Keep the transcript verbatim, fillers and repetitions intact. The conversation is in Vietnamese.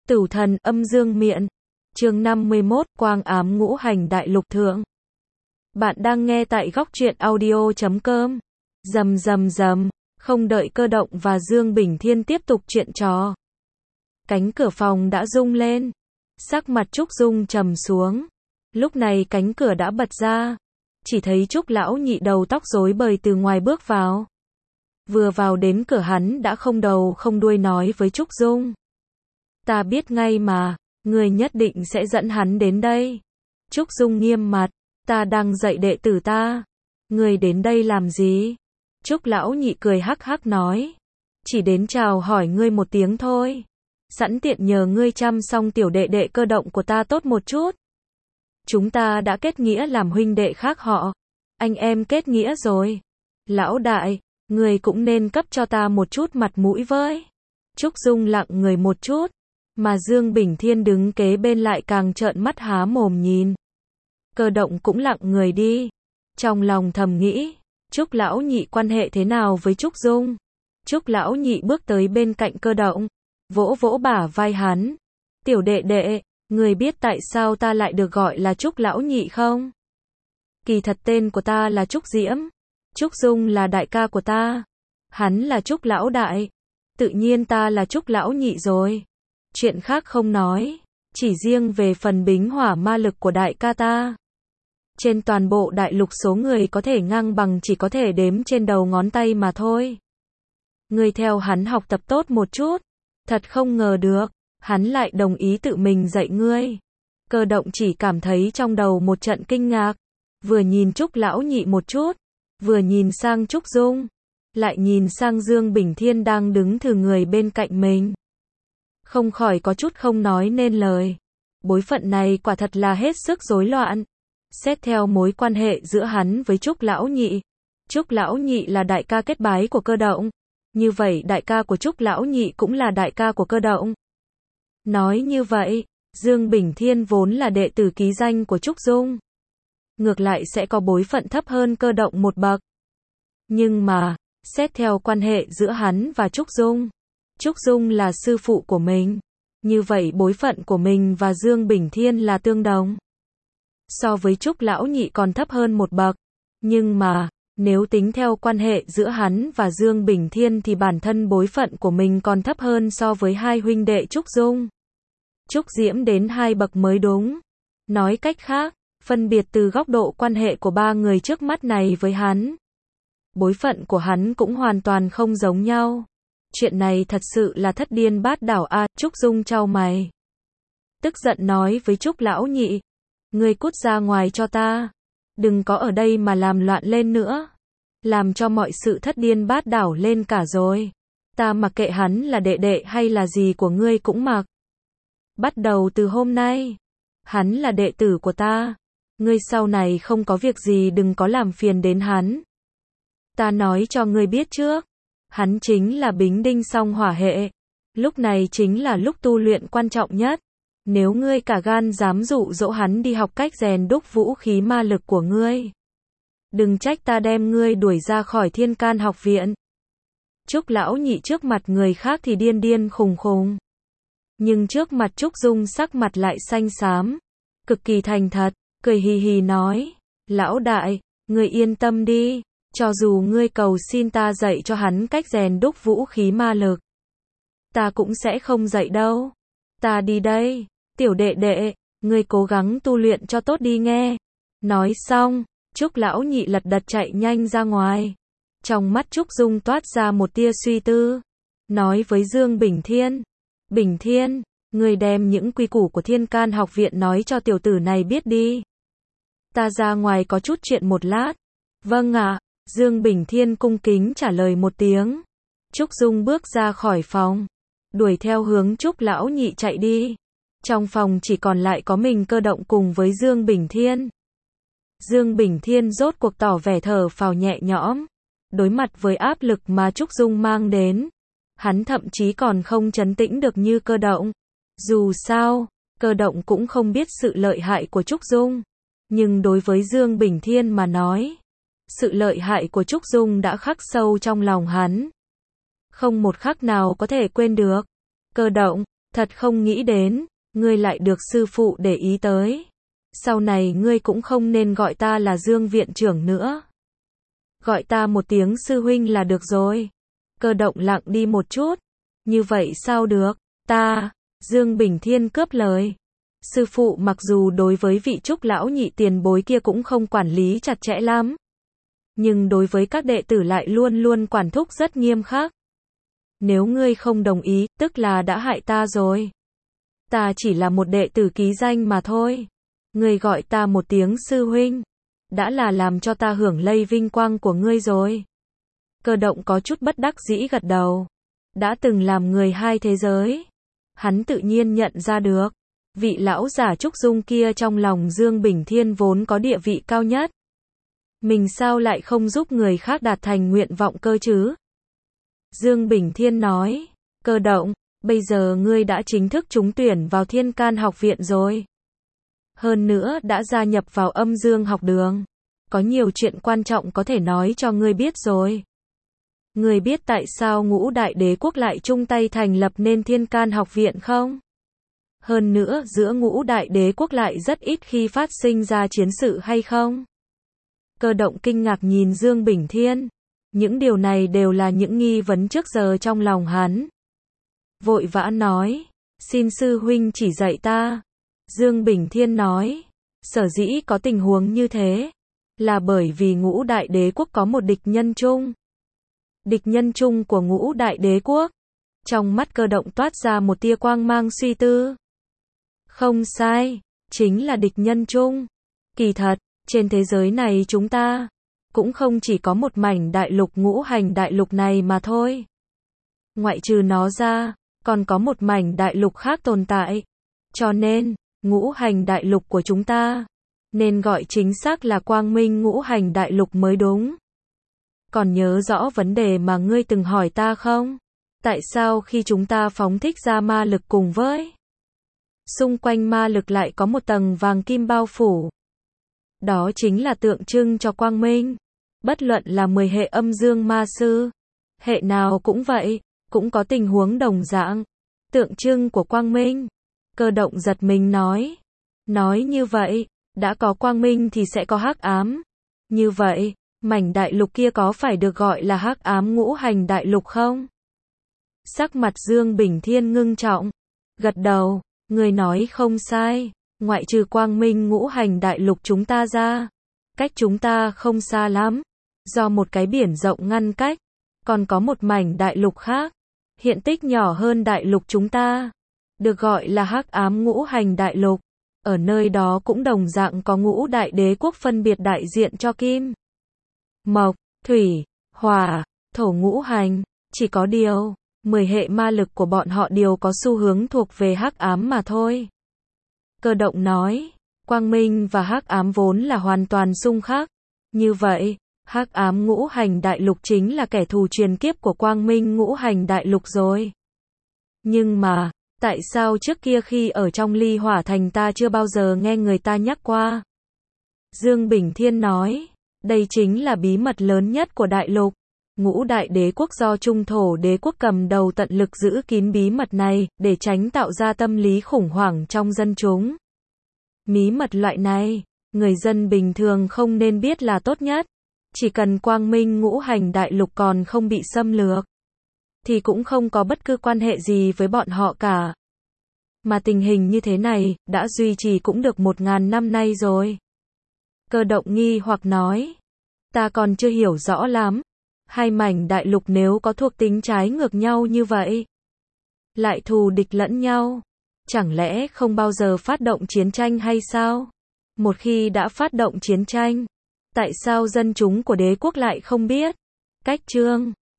Tửu thần âm dương miện. Chương năm mươi mốt, quang ám ngũ hành đại lục thượng. Bạn đang nghe tại góc truyện audio chấm com. Rầm rầm rầm, không đợi Cơ Động và Dương Bình Thiên tiếp tục chuyện trò. Cánh cửa phòng đã rung lên. Sắc mặt Trúc Dung trầm xuống. Lúc này cánh cửa đã bật ra. Chỉ thấy Trúc lão nhị đầu tóc rối bời từ ngoài bước vào. Vừa vào đến cửa hắn đã không đầu không đuôi nói với Trúc Dung. Ta biết ngay mà, người nhất định sẽ dẫn hắn đến đây. Trúc Dung nghiêm mặt, ta đang dạy đệ tử ta. Người đến đây làm gì? Trúc lão nhị cười hắc hắc nói. Chỉ đến chào hỏi ngươi một tiếng thôi. Sẵn tiện nhờ ngươi chăm xong tiểu đệ đệ Cơ Động của ta tốt một chút. Chúng ta đã kết nghĩa làm huynh đệ khác họ. Anh em kết nghĩa rồi. Lão đại, người cũng nên cấp cho ta một chút mặt mũi với. Trúc Dung lặng người một chút. Mà Dương Bình Thiên đứng kế bên lại càng trợn mắt há mồm nhìn. Cơ Động cũng lặng người đi. Trong lòng thầm nghĩ, Trúc lão nhị quan hệ thế nào với Trúc Dung? Trúc lão nhị bước tới bên cạnh Cơ Động, vỗ vỗ bả vai hắn. Tiểu đệ đệ, người biết tại sao ta lại được gọi là Trúc lão nhị không? Kỳ thật tên của ta là Trúc Diễm. Trúc Dung là đại ca của ta. Hắn là Trúc lão đại. Tự nhiên ta là Trúc lão nhị rồi. Chuyện khác không nói, chỉ riêng về phần bính hỏa ma lực của đại ca ta. Trên toàn bộ đại lục số người có thể ngang bằng chỉ có thể đếm trên đầu ngón tay mà thôi. Ngươi theo hắn học tập tốt một chút. Thật không ngờ được, hắn lại đồng ý tự mình dạy ngươi. Cơ Động chỉ cảm thấy trong đầu một trận kinh ngạc. Vừa nhìn Trúc lão nhị một chút, vừa nhìn sang Trúc Dung, lại nhìn sang Dương Bình Thiên đang đứng thừ người bên cạnh mình. Không khỏi có chút không nói nên lời. Bối phận này quả thật là hết sức rối loạn. Xét theo mối quan hệ giữa hắn với Trúc lão nhị, Trúc lão nhị là đại ca kết bái của Cơ Động. Như vậy đại ca của Trúc lão nhị cũng là đại ca của Cơ Động. Nói như vậy, Dương Bình Thiên vốn là đệ tử ký danh của Trúc Dung. Ngược lại sẽ có bối phận thấp hơn Cơ Động một bậc. Nhưng mà, xét theo quan hệ giữa hắn và Trúc Dung, Trúc Dung là sư phụ của mình. Như vậy bối phận của mình và Dương Bình Thiên là tương đồng. So với Trúc lão nhị còn thấp hơn một bậc. Nhưng mà, nếu tính theo quan hệ giữa hắn và Dương Bình Thiên thì bản thân bối phận của mình còn thấp hơn so với hai huynh đệ Trúc Dung. Trúc Diễm đến hai bậc mới đúng. Nói cách khác, phân biệt từ góc độ quan hệ của ba người trước mắt này với hắn. Bối phận của hắn cũng hoàn toàn không giống nhau. Chuyện này thật sự là thất điên bát đảo a. À, Trúc Dung chau mày. Tức giận nói với Trúc lão nhị. Ngươi cút ra ngoài cho ta. Đừng có ở đây mà làm loạn lên nữa. Làm cho mọi sự thất điên bát đảo lên cả rồi. Ta mặc kệ hắn là đệ đệ hay là gì của ngươi cũng mặc. Bắt đầu từ hôm nay, hắn là đệ tử của ta. Ngươi sau này không có việc gì đừng có làm phiền đến hắn. Ta nói cho ngươi biết trước. Hắn chính là bính đinh song hỏa hệ. Lúc này chính là lúc tu luyện quan trọng nhất. Nếu ngươi cả gan dám dụ dỗ hắn đi học cách rèn đúc vũ khí ma lực của ngươi, đừng trách ta đem ngươi đuổi ra khỏi Thiên Can học viện. Trúc lão nhị trước mặt người khác thì điên điên khùng khùng. Nhưng trước mặt Trúc Dung sắc mặt lại xanh xám. Cực kỳ thành thật, cười hì hì nói. Lão đại, ngươi yên tâm đi. Cho dù ngươi cầu xin ta dạy cho hắn cách rèn đúc vũ khí ma lực, ta cũng sẽ không dạy đâu. Ta đi đây. Tiểu đệ đệ, ngươi cố gắng tu luyện cho tốt đi nghe. Nói xong, Trúc lão nhị lật đật chạy nhanh ra ngoài. Trong mắt Trúc Dung toát ra một tia suy tư. Nói với Dương Bình Thiên. Bình Thiên, ngươi đem những quy củ của Thiên Can học viện nói cho tiểu tử này biết đi. Ta ra ngoài có chút chuyện một lát. Vâng ạ. À, Dương Bình Thiên cung kính trả lời một tiếng. Trúc Dung bước ra khỏi phòng, đuổi theo hướng Trúc lão nhị chạy đi. Trong phòng chỉ còn lại có mình Cơ Động cùng với Dương Bình Thiên. Dương Bình Thiên rốt cuộc tỏ vẻ thở phào nhẹ nhõm. Đối mặt với áp lực mà Trúc Dung mang đến, hắn thậm chí còn không trấn tĩnh được như Cơ Động. Dù sao, Cơ Động cũng không biết sự lợi hại của Trúc Dung. Nhưng đối với Dương Bình Thiên mà nói, sự lợi hại của Trúc Dung đã khắc sâu trong lòng hắn. Không một khắc nào có thể quên được. Cơ Động, Thật không nghĩ đến, ngươi lại được sư phụ để ý tới. Sau này ngươi cũng không nên gọi ta là Dương viện trưởng nữa. Gọi ta một tiếng sư huynh là được rồi. Cơ động lặng đi một chút. Như vậy sao được, ta, Dương Bình Thiên cướp lời. Sư phụ mặc dù đối với vị Trúc lão nhị tiền bối kia cũng không quản lý chặt chẽ lắm. Nhưng đối với các đệ tử lại luôn luôn quản thúc rất nghiêm khắc. Nếu ngươi không đồng ý, tức là đã hại ta rồi. Ta chỉ là một đệ tử ký danh mà thôi. Ngươi gọi ta một tiếng sư huynh, đã là làm cho ta hưởng lây vinh quang của ngươi rồi. Cơ động có chút bất đắc dĩ gật đầu. Đã từng làm người hai thế giới. Hắn tự nhiên nhận ra được. Vị lão giả Trúc Dung kia trong lòng Dương Bình Thiên vốn có địa vị cao nhất. Mình sao lại không giúp người khác đạt thành nguyện vọng cơ chứ? Dương Bình Thiên nói, Cơ động, bây giờ ngươi đã chính thức trúng tuyển vào Thiên Can học viện rồi. Hơn nữa đã gia nhập vào Âm Dương học đường. Có nhiều chuyện quan trọng có thể nói cho ngươi biết rồi. Ngươi biết tại sao Ngũ Đại Đế Quốc lại chung tay thành lập nên Thiên Can học viện không? Hơn nữa giữa Ngũ Đại Đế Quốc lại rất ít khi phát sinh ra chiến sự hay không? Cơ động kinh ngạc nhìn Dương Bình Thiên. Những điều này đều là những nghi vấn trước giờ trong lòng hắn. Vội vã nói, xin sư huynh chỉ dạy ta. Dương Bình Thiên nói, sở dĩ có tình huống như thế, là bởi vì Ngũ Đại Đế Quốc có một địch nhân chung. Địch nhân chung của Ngũ Đại Đế Quốc. Trong mắt Cơ động toát ra một tia quang mang suy tư. Không sai, chính là địch nhân chung. Kỳ thật, trên thế giới này chúng ta cũng không chỉ có một mảnh đại lục ngũ hành đại lục này mà thôi. Ngoại trừ nó ra, còn có một mảnh đại lục khác tồn tại. Cho nên, ngũ hành đại lục của chúng ta nên gọi chính xác là Quang Minh ngũ hành đại lục mới đúng. Còn nhớ rõ vấn đề mà ngươi từng hỏi ta không? Tại sao khi chúng ta phóng thích ra ma lực cùng với xung quanh ma lực lại có một tầng vàng kim bao phủ? Đó chính là tượng trưng cho quang minh. Bất luận là mười hệ âm dương ma sư, hệ nào cũng vậy, cũng có tình huống đồng dạng. Tượng trưng của quang minh. Cơ động giật mình nói. Nói như vậy, đã có quang minh thì sẽ có hắc ám. Như vậy, mảnh đại lục kia có phải được gọi là hắc ám ngũ hành đại lục không? Sắc mặt Dương Bình Thiên ngưng trọng. Gật đầu, người nói không sai. Ngoại trừ quang minh ngũ hành đại lục chúng ta ra, cách chúng ta không xa lắm. Do một cái biển rộng ngăn cách, còn có một mảnh đại lục khác, hiện tích nhỏ hơn đại lục chúng ta, được gọi là hắc ám ngũ hành đại lục. Ở nơi đó cũng đồng dạng có ngũ đại đế quốc phân biệt đại diện cho kim, mộc, thủy, hỏa, thổ ngũ hành. Chỉ có điều, mười hệ ma lực của bọn họ đều có xu hướng thuộc về hắc ám mà thôi. Cơ động nói, quang minh và hắc ám vốn là hoàn toàn xung khắc. Như vậy, hắc ám ngũ hành đại lục chính là kẻ thù truyền kiếp của quang minh ngũ hành đại lục rồi. Nhưng mà, tại sao trước kia khi ở trong Ly Hỏa Thành ta chưa bao giờ nghe người ta nhắc qua? Dương Bình Thiên nói, đây chính là bí mật lớn nhất của đại lục. Ngũ đại đế quốc do Trung Thổ đế quốc cầm đầu tận lực giữ kín bí mật này, để tránh tạo ra tâm lý khủng hoảng trong dân chúng. Bí mật loại này, người dân bình thường không nên biết là tốt nhất. Chỉ cần quang minh ngũ hành đại lục còn không bị xâm lược, thì cũng không có bất cứ quan hệ gì với bọn họ cả. Mà tình hình như thế này, đã duy trì cũng được một ngàn năm nay rồi. Cơ động nghi hoặc nói, ta còn chưa hiểu rõ lắm. Hai mảnh đại lục nếu có thuộc tính trái ngược nhau như vậy, lại thù địch lẫn nhau, chẳng lẽ không bao giờ phát động chiến tranh hay sao? Một khi đã phát động chiến tranh, tại sao dân chúng của đế quốc lại không biết? Cách chương